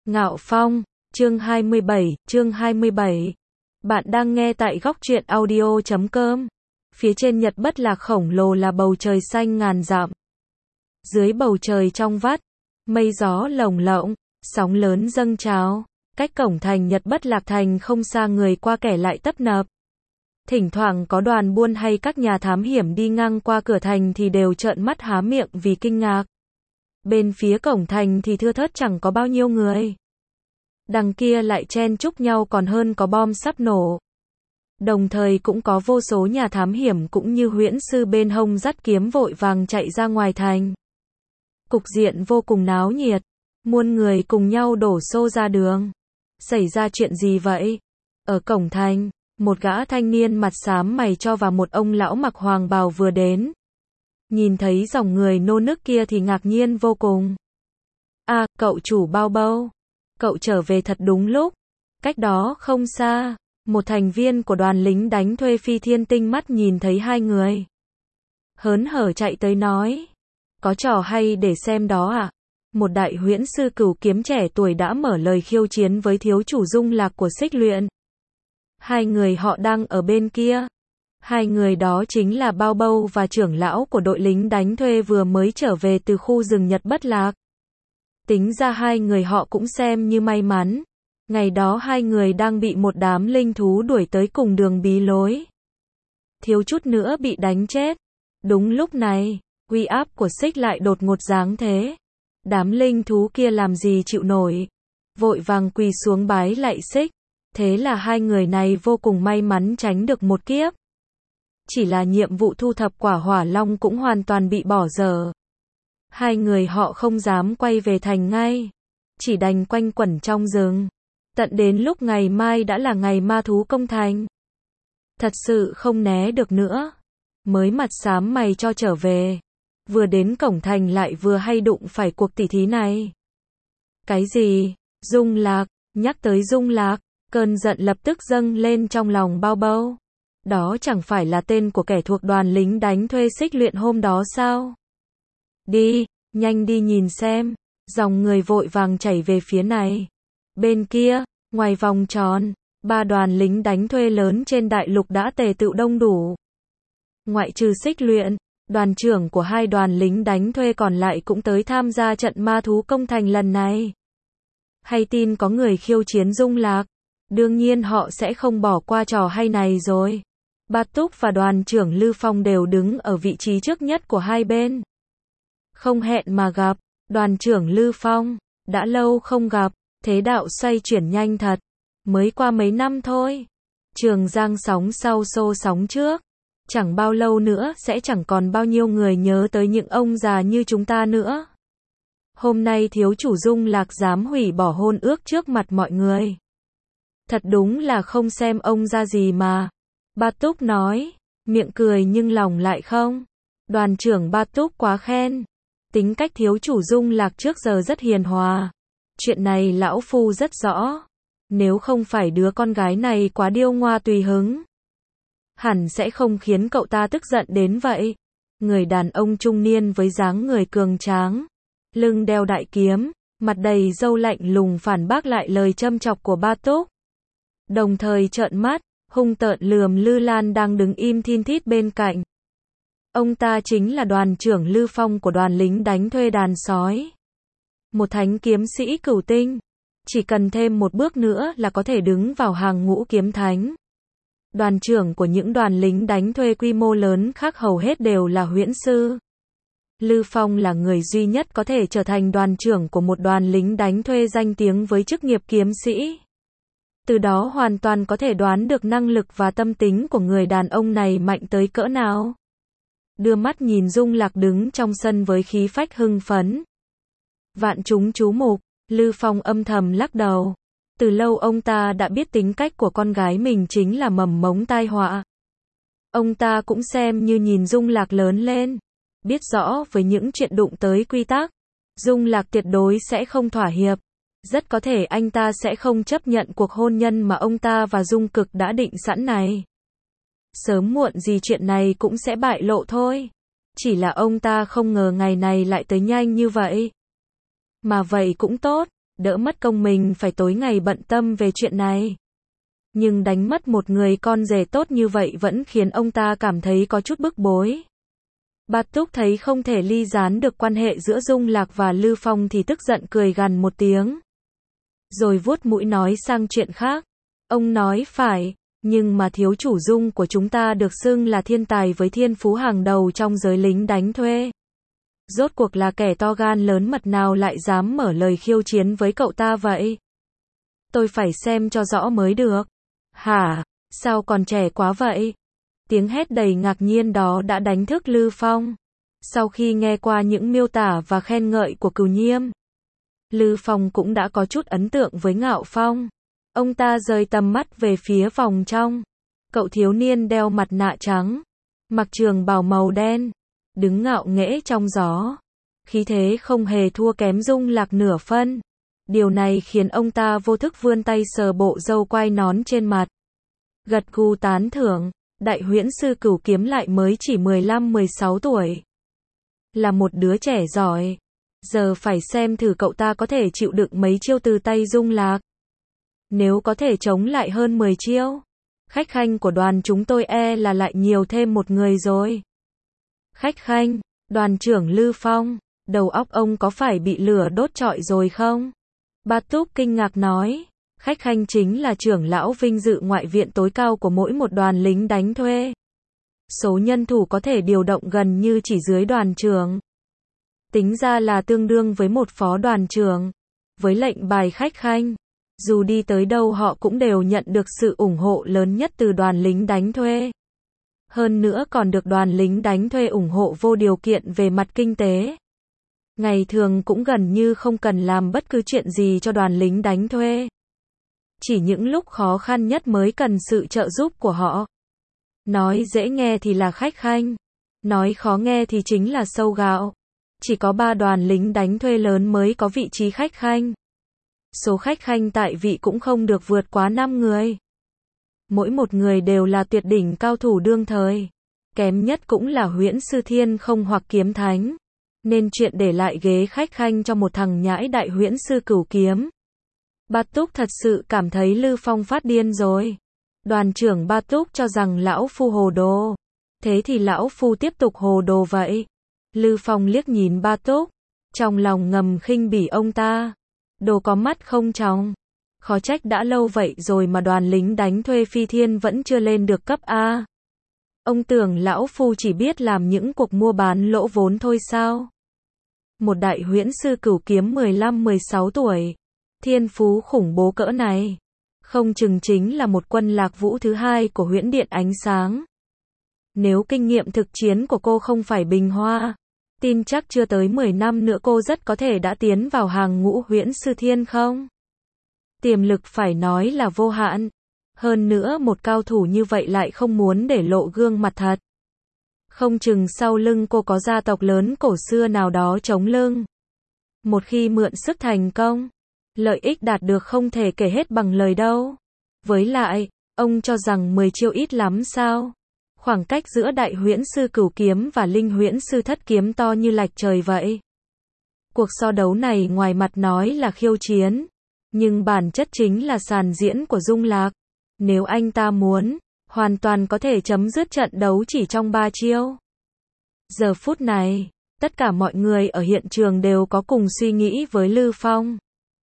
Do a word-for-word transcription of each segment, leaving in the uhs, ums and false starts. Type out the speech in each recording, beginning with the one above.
Ngạo Phong, chương hai mươi bảy, chương hai mươi bảy. Bạn đang nghe tại góc truyện audio chấm com. Phía trên Nhật Bất Lạc khổng lồ là bầu trời xanh ngàn dặm. Dưới bầu trời trong vắt, mây gió lồng lộng, sóng lớn dâng trào. Cách cổng thành Nhật Bất Lạc thành không xa, người qua kẻ lại tấp nập. Thỉnh thoảng có đoàn buôn hay các nhà thám hiểm đi ngang qua cửa thành thì đều trợn mắt há miệng vì kinh ngạc. Bên phía cổng thành thì thưa thớt chẳng có bao nhiêu người. Đằng kia lại chen chúc nhau còn hơn có bom sắp nổ. Đồng thời cũng có vô số nhà thám hiểm cũng như huyễn sư bên hông dắt kiếm vội vàng chạy ra ngoài thành. Cục diện vô cùng náo nhiệt. Muôn người cùng nhau đổ xô ra đường. Xảy ra chuyện gì vậy? Ở cổng thành, một gã thanh niên mặt xám mày cho và một ông lão mặc hoàng bào vừa đến. Nhìn thấy dòng người nô nức kia thì ngạc nhiên vô cùng. À, cậu chủ Bao Bao. Cậu trở về thật đúng lúc. Cách đó không xa, một thành viên của đoàn lính đánh thuê Phi Thiên Tinh mắt nhìn thấy hai người. Hớn hở chạy tới nói. Có trò hay để xem đó à? Một đại huyễn sư cửu kiếm trẻ tuổi đã mở lời khiêu chiến với thiếu chủ Dung Lạc của Xích Luyện. Hai người họ đang ở bên kia. Hai người đó chính là Bao Bao và trưởng lão của đội lính đánh thuê vừa mới trở về từ khu rừng Nhật Bất Lạc. Tính ra hai người họ cũng xem như may mắn. Ngày đó hai người đang bị một đám linh thú đuổi tới cùng đường bí lối. Thiếu chút nữa bị đánh chết. Đúng lúc này, uy áp của Xích lại đột ngột giáng thế. Đám linh thú kia làm gì chịu nổi. Vội vàng quỳ xuống bái lạy Xích. Thế là hai người này vô cùng may mắn tránh được một kiếp. Chỉ là nhiệm vụ thu thập quả hỏa long cũng hoàn toàn bị bỏ dở. Hai người họ không dám quay về thành ngay. Chỉ đành quanh quẩn trong rừng. Tận đến lúc ngày mai đã là ngày ma thú công thành. Thật sự không né được nữa. Mới mặt xám mày cho trở về. Vừa đến cổng thành lại vừa hay đụng phải cuộc tỉ thí này. Cái gì? Dung Lạc. Nhắc tới Dung Lạc, cơn giận lập tức dâng lên trong lòng Bao Bao. Đó chẳng phải là tên của kẻ thuộc đoàn lính đánh thuê Xích Luyện hôm đó sao? Đi, nhanh đi nhìn xem. Dòng người vội vàng chảy về phía này. Bên kia, ngoài vòng tròn, ba đoàn lính đánh thuê lớn trên đại lục đã tề tựu đông đủ. Ngoại trừ Xích Luyện, đoàn trưởng của hai đoàn lính đánh thuê còn lại cũng tới tham gia trận ma thú công thành lần này. Hay tin có người khiêu chiến Dung Lạc, đương nhiên họ sẽ không bỏ qua trò hay này rồi. Bát Túc và đoàn trưởng Lư Phong đều đứng ở vị trí trước nhất của hai bên. Không hẹn mà gặp, đoàn trưởng Lư Phong, đã lâu không gặp, thế đạo xoay chuyển nhanh thật. Mới qua mấy năm thôi. Trường Giang sóng sau xô sóng trước. Chẳng bao lâu nữa sẽ chẳng còn bao nhiêu người nhớ tới những ông già như chúng ta nữa. Hôm nay thiếu chủ Dung Lạc dám hủy bỏ hôn ước trước mặt mọi người. Thật đúng là không xem ông ra gì mà. Bát Túc nói, miệng cười nhưng lòng lại không. Đoàn trưởng Bát Túc quá khen. Tính cách thiếu chủ Dung Lạc trước giờ rất hiền hòa. Chuyện này lão phu rất rõ. Nếu không phải đứa con gái này quá điêu ngoa tùy hứng, hẳn sẽ không khiến cậu ta tức giận đến vậy. Người đàn ông trung niên với dáng người cường tráng, lưng đeo đại kiếm, mặt đầy râu lạnh lùng phản bác lại lời châm chọc của Bát Túc. Đồng thời trợn mắt, hung tợn lườm Lư Lan đang đứng im thin thít bên cạnh. Ông ta chính là đoàn trưởng Lư Phong của đoàn lính đánh thuê đàn sói. Một thánh kiếm sĩ cửu tinh. Chỉ cần thêm một bước nữa là có thể đứng vào hàng ngũ kiếm thánh. Đoàn trưởng của những đoàn lính đánh thuê quy mô lớn khác hầu hết đều là huyễn sư. Lư Phong là người duy nhất có thể trở thành đoàn trưởng của một đoàn lính đánh thuê danh tiếng với chức nghiệp kiếm sĩ. Từ đó hoàn toàn có thể đoán được năng lực và tâm tính của người đàn ông này mạnh tới cỡ nào. Đưa mắt nhìn Dung Lạc đứng trong sân với khí phách hưng phấn. Vạn chúng chú mục, Lư Phong âm thầm lắc đầu. Từ lâu ông ta đã biết tính cách của con gái mình chính là mầm mống tai họa. Ông ta cũng xem như nhìn Dung Lạc lớn lên. Biết rõ với những chuyện đụng tới quy tắc, Dung Lạc tuyệt đối sẽ không thỏa hiệp. Rất có thể anh ta sẽ không chấp nhận cuộc hôn nhân mà ông ta và Dung Cực đã định sẵn này. Sớm muộn gì chuyện này cũng sẽ bại lộ thôi. Chỉ là ông ta không ngờ ngày này lại tới nhanh như vậy. Mà vậy cũng tốt, đỡ mất công mình phải tối ngày bận tâm về chuyện này. Nhưng đánh mất một người con rể tốt như vậy vẫn khiến ông ta cảm thấy có chút bức bối. Bạt Túc thấy không thể ly gián được quan hệ giữa Dung Lạc và Lư Phong thì tức giận cười gằn một tiếng. Rồi vuốt mũi nói sang chuyện khác. Ông nói phải, nhưng mà thiếu chủ Dung của chúng ta được xưng là thiên tài với thiên phú hàng đầu trong giới lính đánh thuê. Rốt cuộc là kẻ to gan lớn mật nào lại dám mở lời khiêu chiến với cậu ta vậy? Tôi phải xem cho rõ mới được. Hả? Sao còn trẻ quá vậy? Tiếng hét đầy ngạc nhiên đó đã đánh thức Lư Phong. Sau khi nghe qua những miêu tả và khen ngợi của Cửu Nhiêm, Lư Phong cũng đã có chút ấn tượng với Ngạo Phong. Ông ta rời tầm mắt về phía phòng trong. Cậu thiếu niên đeo mặt nạ trắng, mặc trường bào màu đen, đứng ngạo nghễ trong gió. Khí thế không hề thua kém Dung Lạc nửa phân. Điều này khiến ông ta vô thức vươn tay sờ bộ râu quai nón trên mặt. Gật gù tán thưởng, đại huyễn sư Cửu Kiếm lại mới chỉ mười lăm mười sáu tuổi. Là một đứa trẻ giỏi. Giờ phải xem thử cậu ta có thể chịu đựng mấy chiêu từ tay Dung Lạc. Nếu có thể chống lại hơn mười chiêu, khách khanh của đoàn chúng tôi e là lại nhiều thêm một người rồi. Khách khanh, đoàn trưởng Lư Phong, đầu óc ông có phải bị lửa đốt trọi rồi không? Bạt Túc kinh ngạc nói, khách khanh chính là trưởng lão vinh dự ngoại viện tối cao của mỗi một đoàn lính đánh thuê. Số nhân thủ có thể điều động gần như chỉ dưới đoàn trưởng. Tính ra là tương đương với một phó đoàn trưởng. Với lệnh bài khách khanh, dù đi tới đâu họ cũng đều nhận được sự ủng hộ lớn nhất từ đoàn lính đánh thuê. Hơn nữa còn được đoàn lính đánh thuê ủng hộ vô điều kiện về mặt kinh tế. Ngày thường cũng gần như không cần làm bất cứ chuyện gì cho đoàn lính đánh thuê. Chỉ những lúc khó khăn nhất mới cần sự trợ giúp của họ. Nói dễ nghe thì là khách khanh, nói khó nghe thì chính là sâu gạo. Chỉ có ba đoàn lính đánh thuê lớn mới có vị trí khách khanh. Số khách khanh tại vị cũng không được vượt quá năm người. Mỗi một người đều là tuyệt đỉnh cao thủ đương thời. Kém nhất cũng là huyễn sư thiên không hoặc kiếm thánh. Nên chuyện để lại ghế khách khanh cho một thằng nhãi đại huyễn sư Cửu Kiếm. Bạt Túc thật sự cảm thấy Lư Phong phát điên rồi. Đoàn trưởng Bạt Túc cho rằng lão phu hồ đồ. Thế thì lão phu tiếp tục hồ đồ vậy. Lư Phong liếc nhìn Bạt Túc, trong lòng ngầm khinh bỉ ông ta. Đồ có mắt không tròng. Khó trách đã lâu vậy rồi mà đoàn lính đánh thuê Phi Thiên vẫn chưa lên được cấp A. Ông tưởng lão phu chỉ biết làm những cuộc mua bán lỗ vốn thôi sao? Một đại huyễn sư Cửu Kiếm mười lăm mười sáu tuổi, thiên phú khủng bố cỡ này, không chừng chính là một quân lạc vũ thứ hai của huyễn điện ánh sáng. Nếu kinh nghiệm thực chiến của cô không phải bình hoa, tin chắc chưa tới mười năm nữa cô rất có thể đã tiến vào hàng ngũ huyễn sư thiên không? Tiềm lực phải nói là vô hạn. Hơn nữa một cao thủ như vậy lại không muốn để lộ gương mặt thật. Không chừng sau lưng cô có gia tộc lớn cổ xưa nào đó chống lưng. Một khi mượn sức thành công, lợi ích đạt được không thể kể hết bằng lời đâu. Với lại, ông cho rằng mười chiêu ít lắm sao? Khoảng cách giữa đại huyễn sư Cửu Kiếm và linh huyễn sư Thất Kiếm to như lạch trời vậy. Cuộc so đấu này ngoài mặt nói là khiêu chiến, nhưng bản chất chính là sàn diễn của Dung Lạc. Nếu anh ta muốn, hoàn toàn có thể chấm dứt trận đấu chỉ trong ba chiêu. Giờ phút này, tất cả mọi người ở hiện trường đều có cùng suy nghĩ với Lư Phong.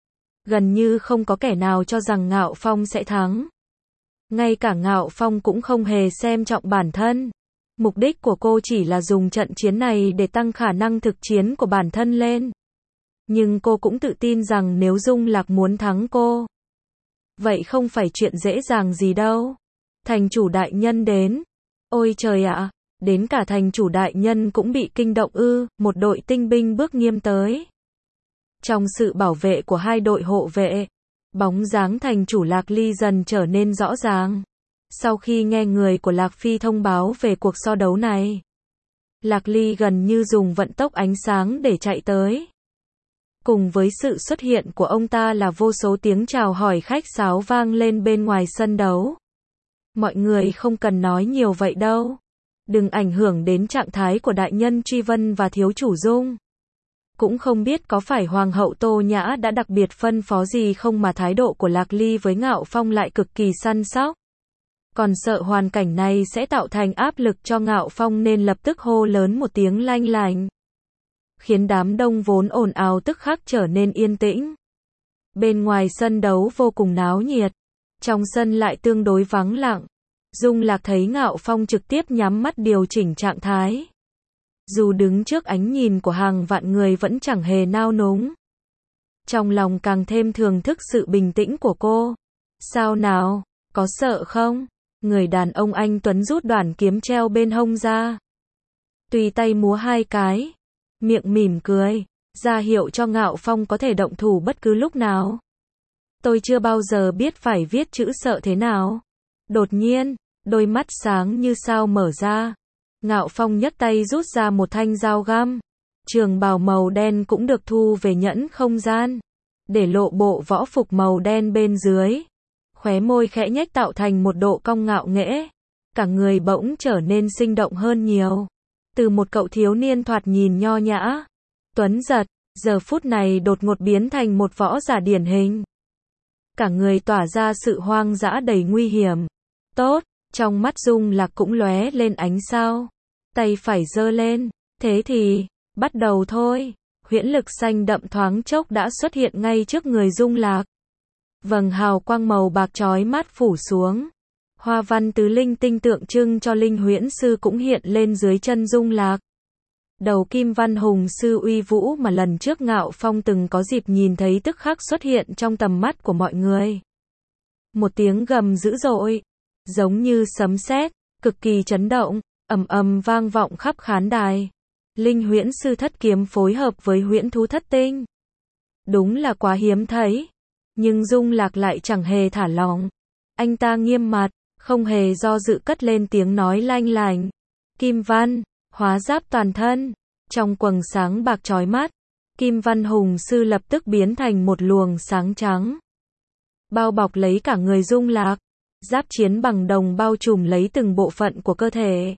Gần như không có kẻ nào cho rằng Ngạo Phong sẽ thắng. Ngay cả Ngạo Phong cũng không hề xem trọng bản thân. Mục đích của cô chỉ là dùng trận chiến này để tăng khả năng thực chiến của bản thân lên. Nhưng cô cũng tự tin rằng nếu Dung Lạc muốn thắng cô, vậy không phải chuyện dễ dàng gì đâu. Thành chủ đại nhân đến. Ôi trời ạ, đến cả thành chủ đại nhân cũng bị kinh động ư, một đội tinh binh bước nghiêm tới. Trong sự bảo vệ của hai đội hộ vệ, bóng dáng thành chủ Lạc Ly dần trở nên rõ ràng. Sau khi nghe người của Lạc Phi thông báo về cuộc so đấu này, Lạc Ly gần như dùng vận tốc ánh sáng để chạy tới. Cùng với sự xuất hiện của ông ta là vô số tiếng chào hỏi khách sáo vang lên bên ngoài sân đấu. Mọi người không cần nói nhiều vậy đâu. Đừng ảnh hưởng đến trạng thái của đại nhân Truy Vân và thiếu chủ Dung. Cũng không biết có phải Hoàng hậu Tô Nhã đã đặc biệt phân phó gì không mà thái độ của Lạc Ly với Ngạo Phong lại cực kỳ săn sóc. Còn sợ hoàn cảnh này sẽ tạo thành áp lực cho Ngạo Phong nên lập tức hô lớn một tiếng lanh lành. Khiến đám đông vốn ồn ào tức khắc trở nên yên tĩnh. Bên ngoài sân đấu vô cùng náo nhiệt. Trong sân lại tương đối vắng lặng. Dung Lạc thấy Ngạo Phong trực tiếp nhắm mắt điều chỉnh trạng thái. Dù đứng trước ánh nhìn của hàng vạn người vẫn chẳng hề nao núng. Trong lòng càng thêm thưởng thức sự bình tĩnh của cô. Sao nào, có sợ không? Người đàn ông anh Tuấn rút đoạn kiếm treo bên hông ra. Tùy tay múa hai cái. Miệng mỉm cười. Ra hiệu cho Ngạo Phong có thể động thủ bất cứ lúc nào. Tôi chưa bao giờ biết phải viết chữ sợ thế nào. Đột nhiên, đôi mắt sáng như sao mở ra. Ngạo Phong nhấc tay rút ra một thanh dao găm. Trường bào màu đen cũng được thu về nhẫn không gian. Để lộ bộ võ phục màu đen bên dưới. Khóe môi khẽ nhếch tạo thành một độ cong ngạo nghễ. Cả người bỗng trở nên sinh động hơn nhiều. Từ một cậu thiếu niên thoạt nhìn nho nhã, tuấn giật, giờ phút này đột ngột biến thành một võ giả điển hình. Cả người tỏa ra sự hoang dã đầy nguy hiểm. Tốt, trong mắt Dung Lạc cũng lóe lên ánh sao. Tay phải giơ lên, thế thì, bắt đầu thôi. Huyễn lực xanh đậm thoáng chốc đã xuất hiện ngay trước người Dung Lạc. Vầng hào quang màu bạc chói mắt phủ xuống. Hoa văn tứ linh tinh tượng trưng cho linh huyễn sư cũng hiện lên dưới chân Dung Lạc. Đầu kim văn hùng sư uy vũ mà lần trước Ngạo Phong từng có dịp nhìn thấy tức khắc xuất hiện trong tầm mắt của mọi người. Một tiếng gầm dữ dội, giống như sấm sét, cực kỳ chấn động, ầm ầm vang vọng khắp khán đài. Linh huyễn sư thất kiếm phối hợp với huyễn thú thất tinh. Đúng là quá hiếm thấy. Nhưng Dung Lạc lại chẳng hề thả lỏng. Anh ta nghiêm mặt, không hề do dự cất lên tiếng nói lanh lành. Kim văn, hóa giáp toàn thân. Trong quầng sáng bạc chói mắt, Kim văn hùng sư lập tức biến thành một luồng sáng trắng. Bao bọc lấy cả người Dung Lạc. Giáp chiến bằng đồng bao trùm lấy từng bộ phận của cơ thể.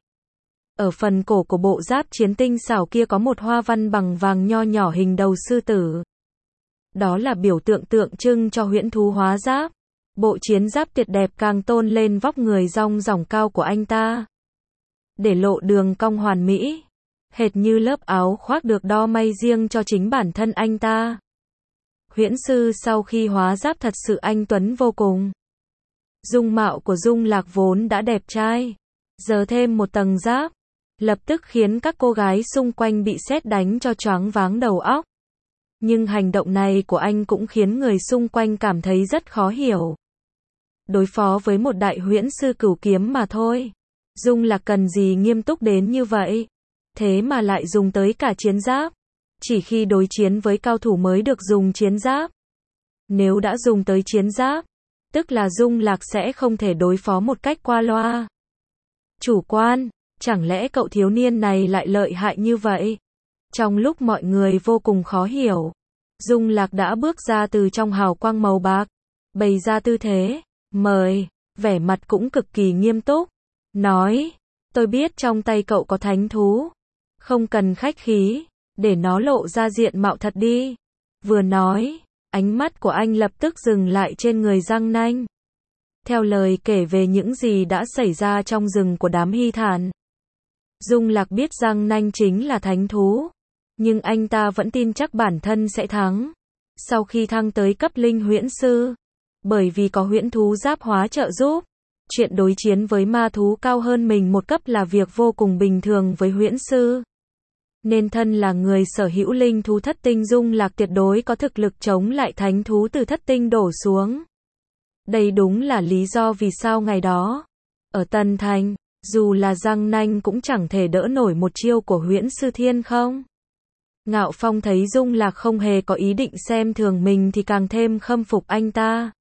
Ở phần cổ của bộ giáp chiến tinh xảo kia có một hoa văn bằng vàng nho nhỏ hình đầu sư tử. Đó là biểu tượng tượng trưng cho huyễn thú hóa giáp. Bộ chiến giáp tuyệt đẹp càng tôn lên vóc người rong ròng cao của anh ta. Để lộ đường cong hoàn mỹ. Hệt như lớp áo khoác được đo may riêng cho chính bản thân anh ta. Huyễn sư sau khi hóa giáp thật sự anh tuấn vô cùng. Dung mạo của Dung Lạc vốn đã đẹp trai. Giờ thêm một tầng giáp. Lập tức khiến các cô gái xung quanh bị sét đánh cho choáng váng đầu óc. Nhưng hành động này của anh cũng khiến người xung quanh cảm thấy rất khó hiểu. Đối phó với một đại huyễn sư cửu kiếm mà thôi. Dung Lạc cần gì nghiêm túc đến như vậy? Thế mà lại dùng tới cả chiến giáp. Chỉ khi đối chiến với cao thủ mới được dùng chiến giáp. Nếu đã dùng tới chiến giáp, tức là Dung Lạc sẽ không thể đối phó một cách qua loa. Chủ quan, chẳng lẽ cậu thiếu niên này lại lợi hại như vậy? Trong lúc mọi người vô cùng khó hiểu, Dung Lạc đã bước ra từ trong hào quang màu bạc, bày ra tư thế, mời, vẻ mặt cũng cực kỳ nghiêm túc, nói, tôi biết trong tay cậu có thánh thú, không cần khách khí, để nó lộ ra diện mạo thật đi. Vừa nói, ánh mắt của anh lập tức dừng lại trên người Giang Nanh. Theo lời kể về những gì đã xảy ra trong rừng của đám Hy Thản, Dung Lạc biết Giang Nanh chính là thánh thú, nhưng anh ta vẫn tin chắc bản thân sẽ thắng. Sau khi thăng tới cấp linh huyễn sư, bởi vì có huyễn thú giáp hóa trợ giúp, chuyện đối chiến với ma thú cao hơn mình một cấp là việc vô cùng bình thường với huyễn sư. Nên thân là người sở hữu linh thú thất tinh, Dung Lạc tuyệt đối có thực lực chống lại thánh thú từ thất tinh đổ xuống. Đây đúng là lý do vì sao ngày đó, ở Tân Thành, dù là Giang Nanh cũng chẳng thể đỡ nổi một chiêu của huyễn sư thiên không. Ngạo Phong thấy Dung Lạc không hề có ý định xem thường mình thì càng thêm khâm phục anh ta.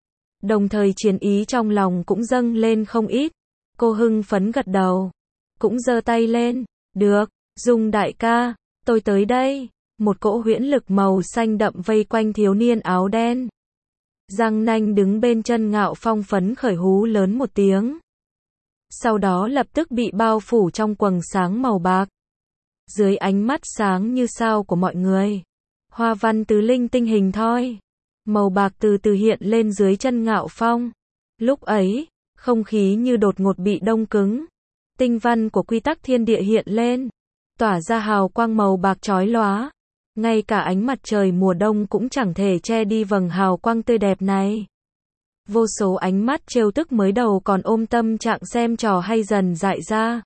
Đồng thời chiến ý trong lòng cũng dâng lên không ít. Cô hưng phấn gật đầu, cũng giơ tay lên, được, Dung đại ca, tôi tới đây. Một cỗ huyễn lực màu xanh đậm vây quanh thiếu niên áo đen. Giang Nanh đứng bên chân Ngạo Phong phấn khởi hú lớn một tiếng. Sau đó lập tức bị bao phủ trong quầng sáng màu bạc. Dưới ánh mắt sáng như sao của mọi người, hoa văn tứ linh tinh hình thoi, màu bạc từ từ hiện lên dưới chân Ngạo Phong. Lúc ấy, không khí như đột ngột bị đông cứng. Tinh văn của quy tắc thiên địa hiện lên, tỏa ra hào quang màu bạc chói lóa. Ngay cả ánh mặt trời mùa đông cũng chẳng thể che đi vầng hào quang tươi đẹp này. Vô số ánh mắt trêu tức mới đầu còn ôm tâm trạng xem trò hay dần dại ra.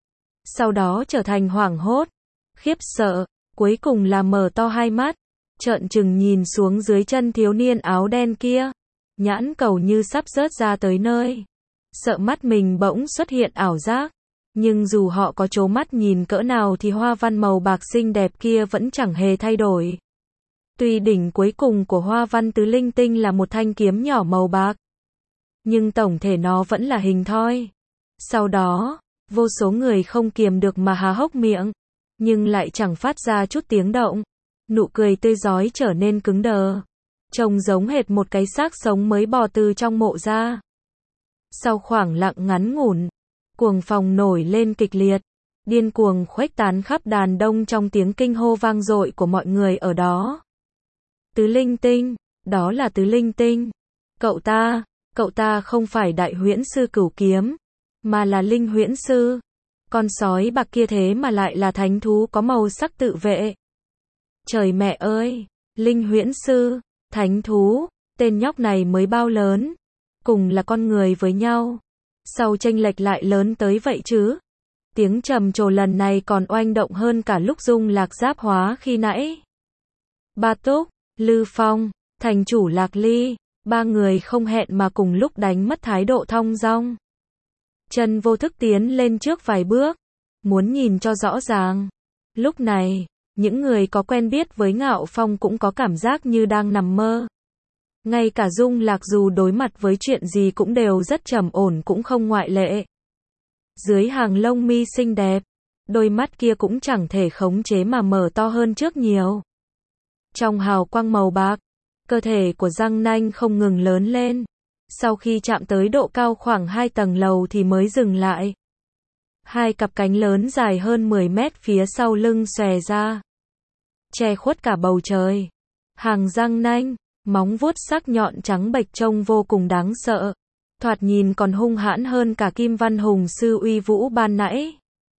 Sau đó trở thành hoảng hốt, khiếp sợ, cuối cùng là mở to hai mắt, trợn trừng nhìn xuống dưới chân thiếu niên áo đen kia. Nhãn cầu như sắp rớt ra tới nơi. Sợ mắt mình bỗng xuất hiện ảo giác. Nhưng dù họ có trố mắt nhìn cỡ nào thì hoa văn màu bạc xinh đẹp kia vẫn chẳng hề thay đổi. Tuy đỉnh cuối cùng của hoa văn tứ linh tinh là một thanh kiếm nhỏ màu bạc, nhưng tổng thể nó vẫn là hình thoi. Sau đó, vô số người không kiềm được mà há hốc miệng, nhưng lại chẳng phát ra chút tiếng động. Nụ cười tươi rói trở nên cứng đờ, trông giống hệt một cái xác sống mới bò từ trong mộ ra. Sau khoảng lặng ngắn ngủn, cuồng phong nổi lên kịch liệt, điên cuồng khuếch tán khắp đàn đông trong tiếng kinh hô vang dội của mọi người ở đó. Tứ linh tinh, đó là tứ linh tinh. Cậu ta, cậu ta không phải đại huyễn sư cửu kiếm, mà là linh huyễn sư. Con sói bạc kia thế mà lại là thánh thú có màu sắc tự vệ. Trời mẹ ơi, linh huyễn sư, thánh thú, tên nhóc này mới bao lớn, cùng là con người với nhau. Sao chênh lệch lại lớn tới vậy chứ? Tiếng trầm trồ lần này còn oanh động hơn cả lúc Dung Lạc giáp hóa khi nãy. Ba Túc, Lư Phong, thành chủ Lạc Ly, ba người không hẹn mà cùng lúc đánh mất thái độ thong dong. Trần vô thức tiến lên trước vài bước, muốn nhìn cho rõ ràng. Lúc này, những người có quen biết với Ngạo Phong cũng có cảm giác như đang nằm mơ. Ngay cả Dung Lạc dù đối mặt với chuyện gì cũng đều rất trầm ổn cũng không ngoại lệ. Dưới hàng lông mi xinh đẹp, đôi mắt kia cũng chẳng thể khống chế mà mở to hơn trước nhiều. Trong hào quang màu bạc, cơ thể của Giang Nanh không ngừng lớn lên. Sau khi chạm tới độ cao khoảng hai tầng lầu thì mới dừng lại. Hai cặp cánh lớn dài hơn mười mét phía sau lưng xòe ra, che khuất cả bầu trời. Hàng răng nanh, móng vuốt sắc nhọn trắng bệch trông vô cùng đáng sợ. Thoạt nhìn còn hung hãn hơn cả Kim Văn Hùng sư uy vũ ban nãy.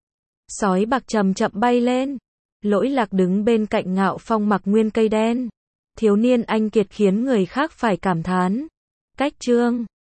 Sói bạc chậm chậm bay lên. Lỗi Lạc đứng bên cạnh Ngạo Phong mặc nguyên cây đen. Thiếu niên anh kiệt khiến người khác phải cảm thán. Cách chương